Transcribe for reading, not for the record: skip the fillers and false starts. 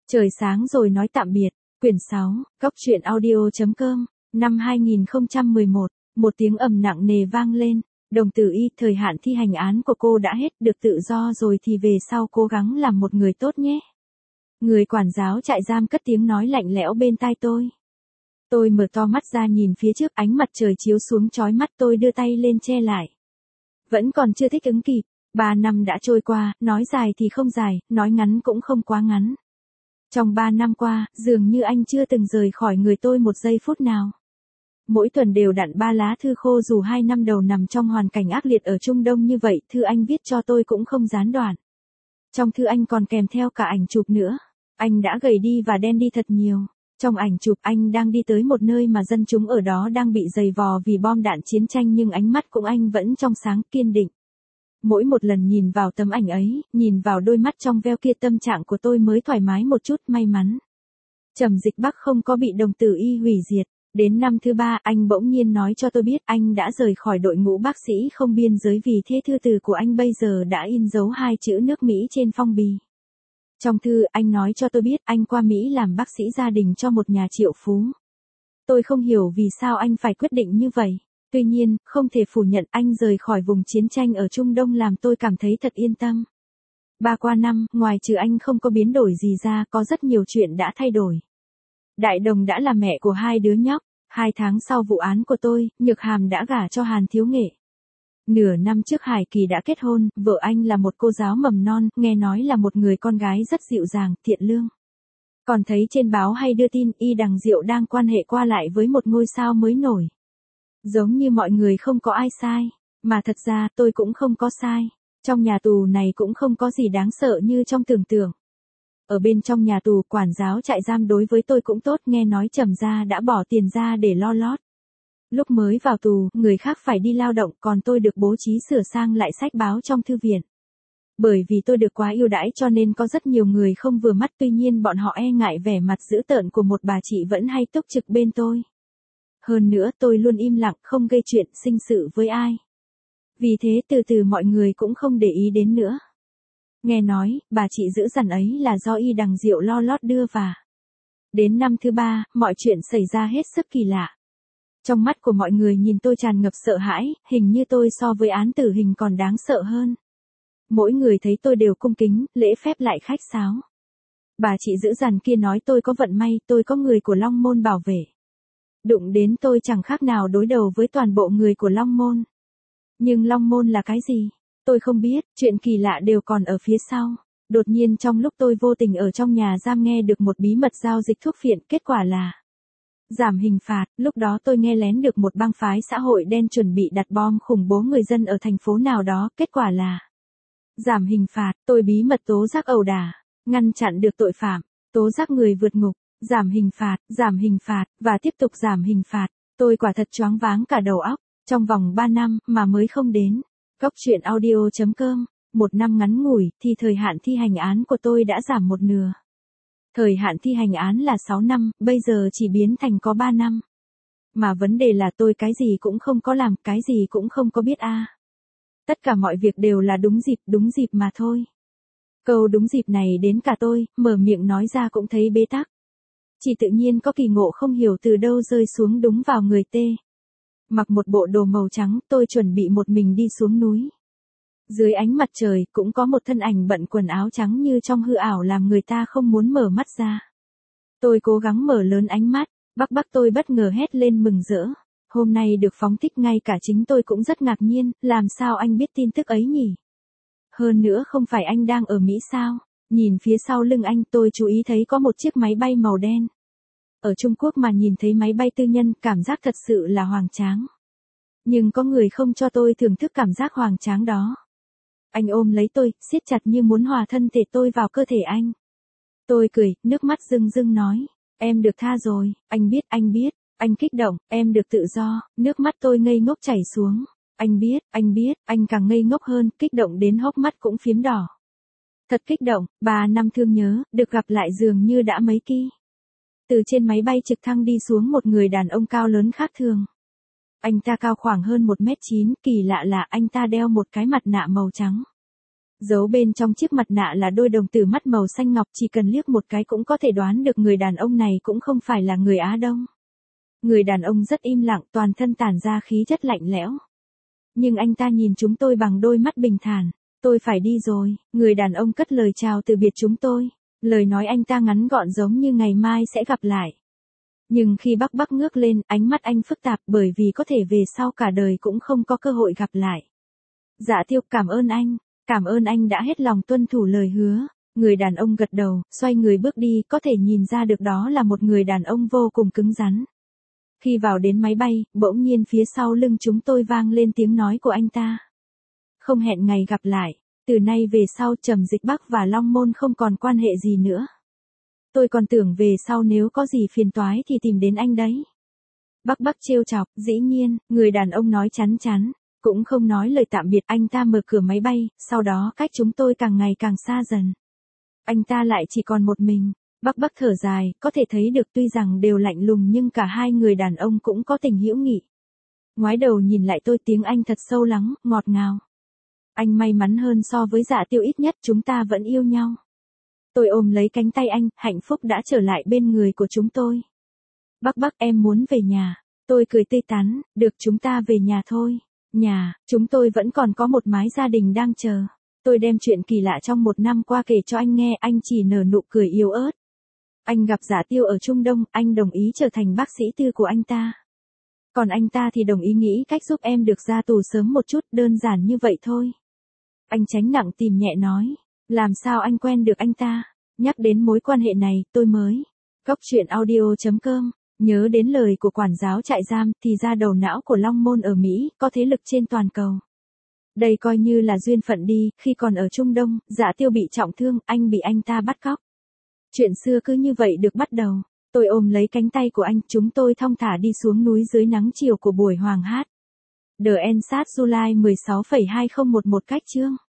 Trời sáng rồi nói tạm biệt. Quyển 6, Góc truyện audio.com, năm 2011, một tiếng ầm nặng nề vang lên. Đồng tử Y, thời hạn thi hành án của cô đã hết, được tự do rồi thì về sau cố gắng làm một người tốt nhé. Người quản giáo trại giam cất tiếng nói lạnh lẽo bên tai tôi. Tôi mở to mắt ra nhìn phía trước, ánh mặt trời chiếu xuống chói mắt, tôi đưa tay lên che lại. Vẫn còn chưa thích ứng kịp, 3 năm đã trôi qua, nói dài thì không dài, nói ngắn cũng không quá ngắn. Trong 3 năm qua, dường như anh chưa từng rời khỏi người tôi một giây phút nào. Mỗi tuần đều đặn 3 lá thư khô, dù 2 năm đầu nằm trong hoàn cảnh ác liệt ở Trung Đông như vậy, thư anh viết cho tôi cũng không gián đoạn. Trong thư anh còn kèm theo cả ảnh chụp nữa. Anh đã gầy đi và đen đi thật nhiều. Trong ảnh chụp anh đang đi tới một nơi mà dân chúng ở đó đang bị giày vò vì bom đạn chiến tranh, nhưng ánh mắt của anh vẫn trong sáng, kiên định. Mỗi một lần nhìn vào tấm ảnh ấy, nhìn vào đôi mắt trong veo kia, tâm trạng của tôi mới thoải mái một chút, may mắn. Trầm Dịch Bắc không có bị Đồng tử Y hủy diệt. Đến năm thứ 3, anh bỗng nhiên nói cho tôi biết anh đã rời khỏi đội ngũ bác sĩ không biên giới, vì thế thư từ của anh bây giờ đã in dấu 2 chữ nước Mỹ trên phong bì. Trong thư, anh nói cho tôi biết anh qua Mỹ làm bác sĩ gia đình cho một nhà triệu phú. Tôi không hiểu vì sao anh phải quyết định như vậy. Tuy nhiên, không thể phủ nhận anh rời khỏi vùng chiến tranh ở Trung Đông làm tôi cảm thấy thật yên tâm. 3 qua năm, ngoài trừ anh không có biến đổi gì ra, có rất nhiều chuyện đã thay đổi. Đại Đồng đã là mẹ của 2 đứa nhóc. 2 tháng sau vụ án của tôi, Nhược Hàm đã gả cho Hàn Thiếu Nghệ. Nửa năm trước Hải Kỳ đã kết hôn, vợ anh là một cô giáo mầm non, nghe nói là một người con gái rất dịu dàng, thiện lương. Còn thấy trên báo hay đưa tin Y Đằng Diệu đang quan hệ qua lại với một ngôi sao mới nổi. Giống như mọi người không có ai sai, mà thật ra tôi cũng không có sai. Trong nhà tù này cũng không có gì đáng sợ như trong tưởng tượng. Ở bên trong nhà tù, quản giáo trại giam đối với tôi cũng tốt, nghe nói Trầm gia đã bỏ tiền ra để lo lót. Lúc mới vào tù, người khác phải đi lao động, còn tôi được bố trí sửa sang lại sách báo trong thư viện. Bởi vì tôi được quá ưu đãi cho nên có rất nhiều người không vừa mắt, tuy nhiên bọn họ e ngại vẻ mặt dữ tợn của một bà chị vẫn hay túc trực bên tôi. Hơn nữa tôi luôn im lặng, không gây chuyện sinh sự với ai. Vì thế từ từ mọi người cũng không để ý đến nữa. Nghe nói, bà chị dữ dằn ấy là do Y Đằng Diệu lo lót đưa vào. Đến năm thứ 3, mọi chuyện xảy ra hết sức kỳ lạ. Trong mắt của mọi người nhìn tôi tràn ngập sợ hãi, hình như tôi so với án tử hình còn đáng sợ hơn. Mỗi người thấy tôi đều cung kính, lễ phép lại khách sáo. Bà chị dữ dằn kia nói tôi có vận may, tôi có người của Long Môn bảo vệ. Đụng đến tôi chẳng khác nào đối đầu với toàn bộ người của Long Môn. Nhưng Long Môn là cái gì? Tôi không biết, chuyện kỳ lạ đều còn ở phía sau. Đột nhiên trong lúc tôi vô tình ở trong nhà giam nghe được một bí mật giao dịch thuốc phiện, kết quả là giảm hình phạt. Lúc đó tôi nghe lén được một bang phái xã hội đen chuẩn bị đặt bom khủng bố người dân ở thành phố nào đó, kết quả là giảm hình phạt. Tôi bí mật tố giác ẩu đả, ngăn chặn được tội phạm, tố giác người vượt ngục, giảm hình phạt, và tiếp tục giảm hình phạt. Tôi quả thật choáng váng cả đầu óc. Trong vòng 3 năm mà mới không đến. Góc truyện audio.com, 1 năm ngắn ngủi thì thời hạn thi hành án của tôi đã giảm 1/2. Thời hạn thi hành án là 6 năm, bây giờ chỉ biến thành có 3 năm. Mà vấn đề là tôi cái gì cũng không có làm, cái gì cũng không có biết a. Tất cả mọi việc đều là đúng dịp mà thôi. Câu đúng dịp này đến cả tôi, mở miệng nói ra cũng thấy bế tắc. Chỉ tự nhiên có kỳ ngộ không hiểu từ đâu rơi xuống đúng vào người tê. Mặc một bộ đồ màu trắng, tôi chuẩn bị một mình đi xuống núi. Dưới ánh mặt trời, cũng có một thân ảnh bận quần áo trắng như trong hư ảo làm người ta không muốn mở mắt ra. Tôi cố gắng mở lớn ánh mắt, Bắc tôi bất ngờ hét lên mừng rỡ. Hôm nay được phóng thích, ngay cả chính tôi cũng rất ngạc nhiên, làm sao anh biết tin tức ấy nhỉ? Hơn nữa không phải anh đang ở Mỹ sao? Nhìn phía sau lưng anh, tôi chú ý thấy có một chiếc máy bay màu đen. Ở Trung Quốc mà nhìn thấy máy bay tư nhân, cảm giác thật sự là hoành tráng. Nhưng có người không cho tôi thưởng thức cảm giác hoành tráng đó. Anh ôm lấy tôi, siết chặt như muốn hòa thân thể tôi vào cơ thể anh. Tôi cười, nước mắt rưng rưng nói, em được tha rồi, anh biết, anh kích động, em được tự do, nước mắt tôi ngây ngốc chảy xuống. Anh biết, anh càng ngây ngốc hơn, kích động đến hốc mắt cũng phím đỏ. Thật kích động, 3 năm thương nhớ, được gặp lại dường như đã mấy kỳ. Từ trên máy bay trực thăng đi xuống một người đàn ông cao lớn khác thường. Anh ta cao khoảng hơn 1m9, kỳ lạ là anh ta đeo một cái mặt nạ màu trắng. Giấu bên trong chiếc mặt nạ là đôi đồng tử mắt màu xanh ngọc, chỉ cần liếc một cái cũng có thể đoán được người đàn ông này cũng không phải là người Á Đông. Người đàn ông rất im lặng, toàn thân tản ra khí chất lạnh lẽo. Nhưng anh ta nhìn chúng tôi bằng đôi mắt bình thản. Tôi phải đi rồi, người đàn ông cất lời chào từ biệt chúng tôi. Lời nói anh ta ngắn gọn giống như ngày mai sẽ gặp lại. Nhưng khi Bắc Bắc ngước lên, ánh mắt anh phức tạp bởi vì có thể về sau cả đời cũng không có cơ hội gặp lại. Dạ Tiêu, cảm ơn anh đã hết lòng tuân thủ lời hứa. Người đàn ông gật đầu, xoay người bước đi, có thể nhìn ra được đó là một người đàn ông vô cùng cứng rắn. Khi vào đến máy bay, bỗng nhiên phía sau lưng chúng tôi vang lên tiếng nói của anh ta. Không hẹn ngày gặp lại, từ nay về sau Trầm Dịch Bắc và Long Môn không còn quan hệ gì nữa. Tôi còn tưởng về sau nếu có gì phiền toái thì tìm đến anh đấy. Bắc Bắc trêu chọc, dĩ nhiên, người đàn ông nói chắn chắn, cũng không nói lời tạm biệt, anh ta mở cửa máy bay, sau đó cách chúng tôi càng ngày càng xa dần. Anh ta lại chỉ còn một mình. Bắc Bắc thở dài, có thể thấy được tuy rằng đều lạnh lùng nhưng cả hai người đàn ông cũng có tình hữu nghị. Ngoái đầu nhìn lại tôi, tiếng Anh thật sâu lắng, ngọt ngào. Anh may mắn hơn so với Dạ Tiêu, ít nhất chúng ta vẫn yêu nhau. Tôi ôm lấy cánh tay anh, hạnh phúc đã trở lại bên người của chúng tôi. Bắc Bắc, em muốn về nhà. Tôi cười tươi tắn, được, chúng ta về nhà thôi. Nhà, chúng tôi vẫn còn có một mái gia đình đang chờ. Tôi đem chuyện kỳ lạ trong một năm qua kể cho anh nghe, anh chỉ nở nụ cười yếu ớt. Anh gặp Dạ Tiêu ở Trung Đông, anh đồng ý trở thành bác sĩ tư của anh ta. Còn anh ta thì đồng ý nghĩ cách giúp em được ra tù sớm một chút, đơn giản như vậy thôi. Anh tránh nặng tìm nhẹ nói. Làm sao anh quen được anh ta? Nhắc đến mối quan hệ này, tôi mới. Cốc.audio.com. Nhớ đến lời của quản giáo trại giam, thì ra đầu não của Long Môn ở Mỹ, có thế lực trên toàn cầu. Đây coi như là duyên phận đi, khi còn ở Trung Đông, Dạ Tiêu bị trọng thương, anh bị anh ta bắt cóc. Chuyện xưa cứ như vậy được bắt đầu. Tôi ôm lấy cánh tay của anh, chúng tôi thong thả đi xuống núi dưới nắng chiều của buổi hoàng hát. The Ensat July 16,2011 cách chương.